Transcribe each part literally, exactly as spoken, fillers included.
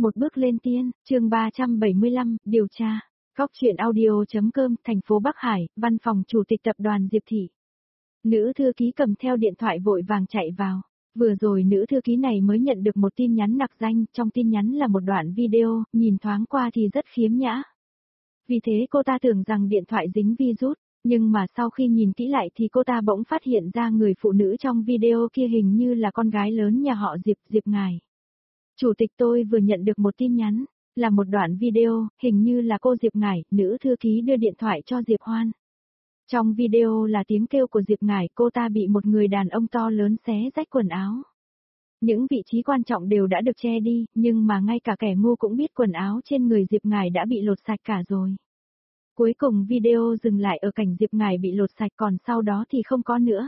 Một bước lên tiên, chương ba trăm bảy mươi lăm, điều tra. Góc truyện audio.com, thành phố Bắc Hải, văn phòng chủ tịch tập đoàn Diệp Thị. Nữ thư ký cầm theo điện thoại vội vàng chạy vào. Vừa rồi nữ thư ký này mới nhận được một tin nhắn nặc danh, trong tin nhắn là một đoạn video, nhìn thoáng qua thì rất khiếm nhã. Vì thế cô ta tưởng rằng điện thoại dính virus, nhưng mà sau khi nhìn kỹ lại thì cô ta bỗng phát hiện ra người phụ nữ trong video kia hình như là con gái lớn nhà họ Diệp, Diệp Ngải. Chủ tịch, tôi vừa nhận được một tin nhắn, là một đoạn video, hình như là cô Diệp Ngải, nữ thư ký đưa điện thoại cho Diệp Hoan. Trong video là tiếng kêu của Diệp Ngải, cô ta bị một người đàn ông to lớn xé rách quần áo. Những vị trí quan trọng đều đã được che đi, nhưng mà ngay cả kẻ ngu cũng biết quần áo trên người Diệp Ngải đã bị lột sạch cả rồi. Cuối cùng video dừng lại ở cảnh Diệp Ngải bị lột sạch, còn sau đó thì không có nữa.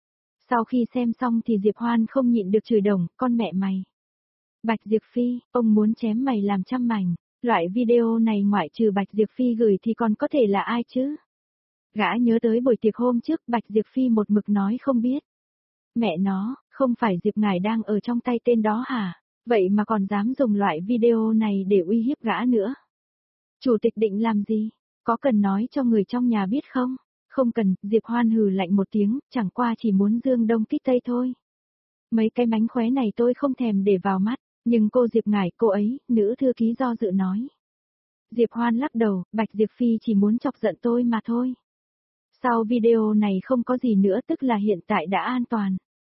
Sau khi xem xong thì Diệp Hoan không nhịn được chửi đồng, con mẹ mày. Bạch Diệp Phi, ông muốn chém mày làm trăm mảnh. Loại video này ngoại trừ Bạch Diệp Phi gửi thì còn có thể là ai chứ? Gã nhớ tới buổi tiệc hôm trước, Bạch Diệp Phi một mực nói không biết. Mẹ nó, không phải Diệp Ngải đang ở trong tay tên đó hả? Vậy mà còn dám dùng loại video này để uy hiếp gã nữa. Chủ tịch định làm gì? Có cần nói cho người trong nhà biết không? Không cần, Diệp Hoan hừ lạnh một tiếng, chẳng qua chỉ muốn dương đông kích tây thôi. Mấy cái mánh khóe này tôi không thèm để vào mắt, nhưng cô Diệp Ngải, cô ấy, nữ thư ký do dự nói. Diệp Hoan lắc đầu, Bạch Diệp Phi chỉ muốn chọc giận tôi mà thôi. Sau video này không có gì nữa, tức là hiện tại đã an toàn.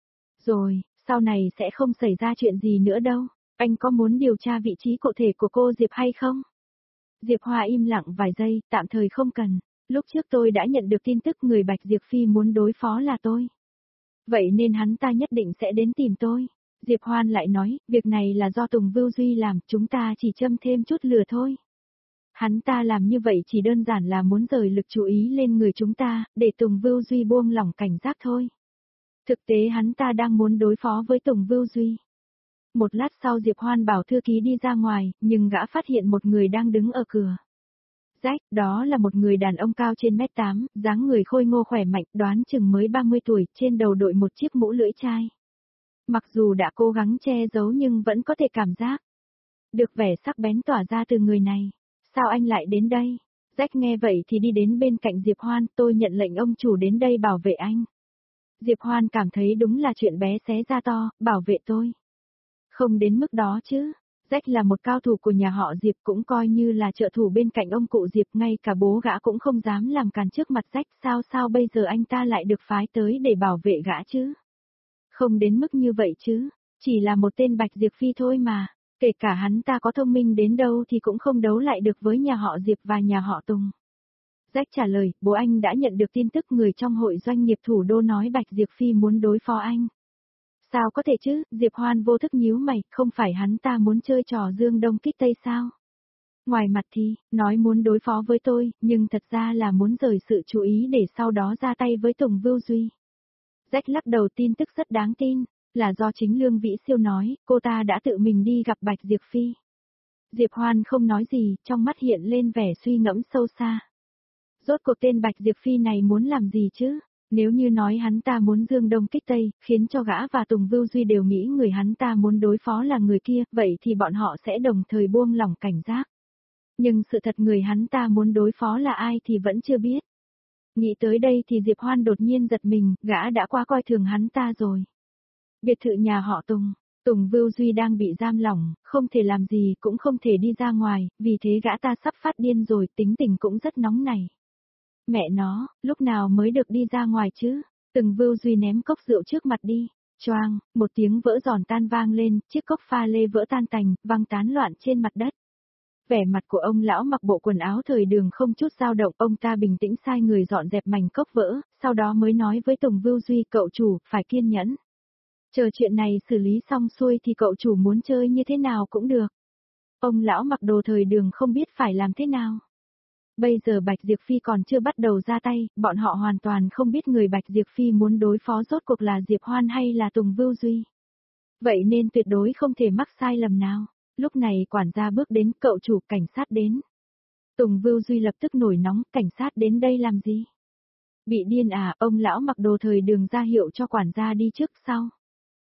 Rồi, sau này sẽ không xảy ra chuyện gì nữa đâu. Anh có muốn điều tra vị trí cụ thể của cô Diệp hay không? Diệp Hoa im lặng vài giây, tạm thời không cần. Lúc trước tôi đã nhận được tin tức người Bạch Diệp Phi muốn đối phó là tôi. Vậy nên hắn ta nhất định sẽ đến tìm tôi. Diệp Hoan lại nói, việc này là do Tùng Vưu Duy làm, chúng ta chỉ châm thêm chút lửa thôi. Hắn ta làm như vậy chỉ đơn giản là muốn rời lực chú ý lên người chúng ta, để Tùng Vưu Duy buông lỏng cảnh giác thôi. Thực tế hắn ta đang muốn đối phó với Tùng Vưu Duy. Một lát sau Diệp Hoan bảo thư ký đi ra ngoài, nhưng gã phát hiện một người đang đứng ở cửa. Rách, đó là một người đàn ông cao trên mét tám, dáng người khôi ngô khỏe mạnh, đoán chừng mới ba mươi tuổi, trên đầu đội một chiếc mũ lưỡi chai. Mặc dù đã cố gắng che giấu nhưng vẫn có thể cảm giác được vẻ sắc bén tỏa ra từ người này. Sao anh lại đến đây? Rách nghe vậy thì đi đến bên cạnh Diệp Hoan, tôi nhận lệnh ông chủ đến đây bảo vệ anh. Diệp Hoan cảm thấy đúng là chuyện bé xé ra to, bảo vệ tôi. Không đến mức đó chứ. Rách là một cao thủ của nhà họ Diệp, cũng coi như là trợ thủ bên cạnh ông cụ Diệp, ngay cả bố gã cũng không dám làm càn trước mặt Rách, sao sao bây giờ anh ta lại được phái tới để bảo vệ gã chứ? Không đến mức như vậy chứ, chỉ là một tên Bạch Diệp Phi thôi mà, kể cả hắn ta có thông minh đến đâu thì cũng không đấu lại được với nhà họ Diệp và nhà họ Tùng. Rách trả lời, bố anh đã nhận được tin tức người trong hội doanh nghiệp thủ đô nói Bạch Diệp Phi muốn đối phó anh. Sao có thể chứ, Diệp Hoan vô thức nhíu mày, không phải hắn ta muốn chơi trò dương đông kích tây sao? Ngoài mặt thì, nói muốn đối phó với tôi, nhưng thật ra là muốn rời sự chú ý để sau đó ra tay với Tùng Vưu Duy. Rách lắc đầu, tin tức rất đáng tin, là do chính Lương Vĩ Siêu nói, cô ta đã tự mình đi gặp Bạch Diệp Phi. Diệp Hoan không nói gì, trong mắt hiện lên vẻ suy ngẫm sâu xa. Rốt cuộc tên Bạch Diệp Phi này muốn làm gì chứ? Nếu như nói hắn ta muốn dương đông kích tây, khiến cho gã và Tùng Vưu Duy đều nghĩ người hắn ta muốn đối phó là người kia, vậy thì bọn họ sẽ đồng thời buông lỏng cảnh giác. Nhưng sự thật người hắn ta muốn đối phó là ai thì vẫn chưa biết. Nghĩ tới đây thì Diệp Hoan đột nhiên giật mình, gã đã quá coi thường hắn ta rồi. Biệt thự nhà họ Tùng, Tùng Vưu Duy đang bị giam lỏng, không thể làm gì cũng không thể đi ra ngoài, vì thế gã ta sắp phát điên rồi, tính tình cũng rất nóng nảy. Mẹ nó, lúc nào mới được đi ra ngoài chứ? Tùng Vưu Duy ném cốc rượu trước mặt đi. Choang, một tiếng vỡ giòn tan vang lên, chiếc cốc pha lê vỡ tan tành, văng tán loạn trên mặt đất. Vẻ mặt của ông lão mặc bộ quần áo thời đường không chút dao động, ông ta bình tĩnh sai người dọn dẹp mảnh cốc vỡ, sau đó mới nói với Tùng Vưu Duy, cậu chủ, phải kiên nhẫn. Chờ chuyện này xử lý xong xuôi thì cậu chủ muốn chơi như thế nào cũng được. Ông lão mặc đồ thời đường không biết phải làm thế nào. Bây giờ Bạch Diệp Phi còn chưa bắt đầu ra tay, bọn họ hoàn toàn không biết người Bạch Diệp Phi muốn đối phó rốt cuộc là Diệp Hoan hay là Tùng Vưu Duy. Vậy nên tuyệt đối không thể mắc sai lầm nào. Lúc này quản gia bước đến, cậu chủ, cảnh sát đến. Tùng Vưu Duy lập tức nổi nóng, cảnh sát đến đây làm gì? Bị điên à, ông lão mặc đồ thời đường ra hiệu cho quản gia đi trước sau.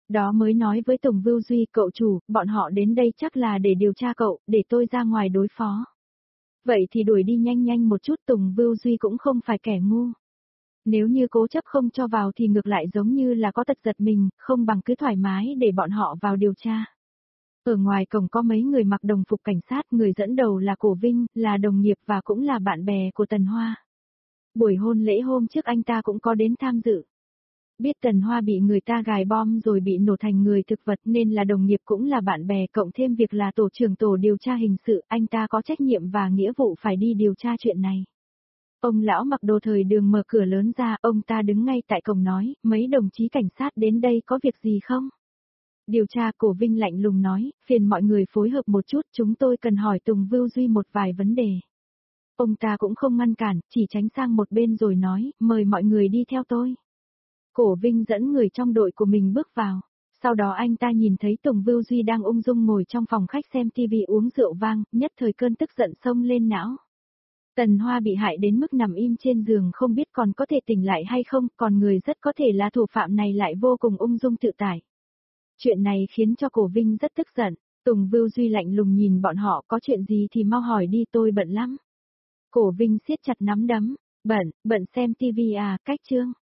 Đó mới nói với Tùng Vưu Duy, cậu chủ, bọn họ đến đây chắc là để điều tra cậu, để tôi ra ngoài đối phó. Vậy thì đuổi đi nhanh nhanh một chút, Tùng Vưu Duy cũng không phải kẻ ngu. Nếu như cố chấp không cho vào thì ngược lại giống như là có tật giật mình, không bằng cứ thoải mái để bọn họ vào điều tra. Ở ngoài cổng có mấy người mặc đồng phục cảnh sát, người dẫn đầu là Cổ Vinh, là đồng nghiệp và cũng là bạn bè của Tần Hoa. Buổi hôn lễ hôm trước anh ta cũng có đến tham dự. Biết Tần Hoa bị người ta gài bom rồi bị nổ thành người thực vật nên là đồng nghiệp cũng là bạn bè, cộng thêm việc là tổ trưởng tổ điều tra hình sự, anh ta có trách nhiệm và nghĩa vụ phải đi điều tra chuyện này. Ông lão mặc đồ thời đường mở cửa lớn ra, ông ta đứng ngay tại cổng nói, mấy đồng chí cảnh sát đến đây có việc gì không? Điều tra, Cổ Vinh lạnh lùng nói, phiền mọi người phối hợp một chút, chúng tôi cần hỏi Tùng Vưu Duy một vài vấn đề. Ông ta cũng không ngăn cản, chỉ tránh sang một bên rồi nói, mời mọi người đi theo tôi. Cổ Vinh dẫn người trong đội của mình bước vào. Sau đó anh ta nhìn thấy Tùng Vưu Duy đang ung dung ngồi trong phòng khách xem tivi uống rượu vang, nhất thời cơn tức giận xông lên não. Tần Hoa bị hại đến mức nằm im trên giường không biết còn có thể tỉnh lại hay không, còn người rất có thể là thủ phạm này lại vô cùng ung dung tự tại. Chuyện này khiến cho Cổ Vinh rất tức giận, Tùng Vưu Duy lạnh lùng nhìn bọn họ, có chuyện gì thì mau hỏi đi, tôi bận lắm. Cổ Vinh siết chặt nắm đấm, bận, bận xem tivi à, cách chương.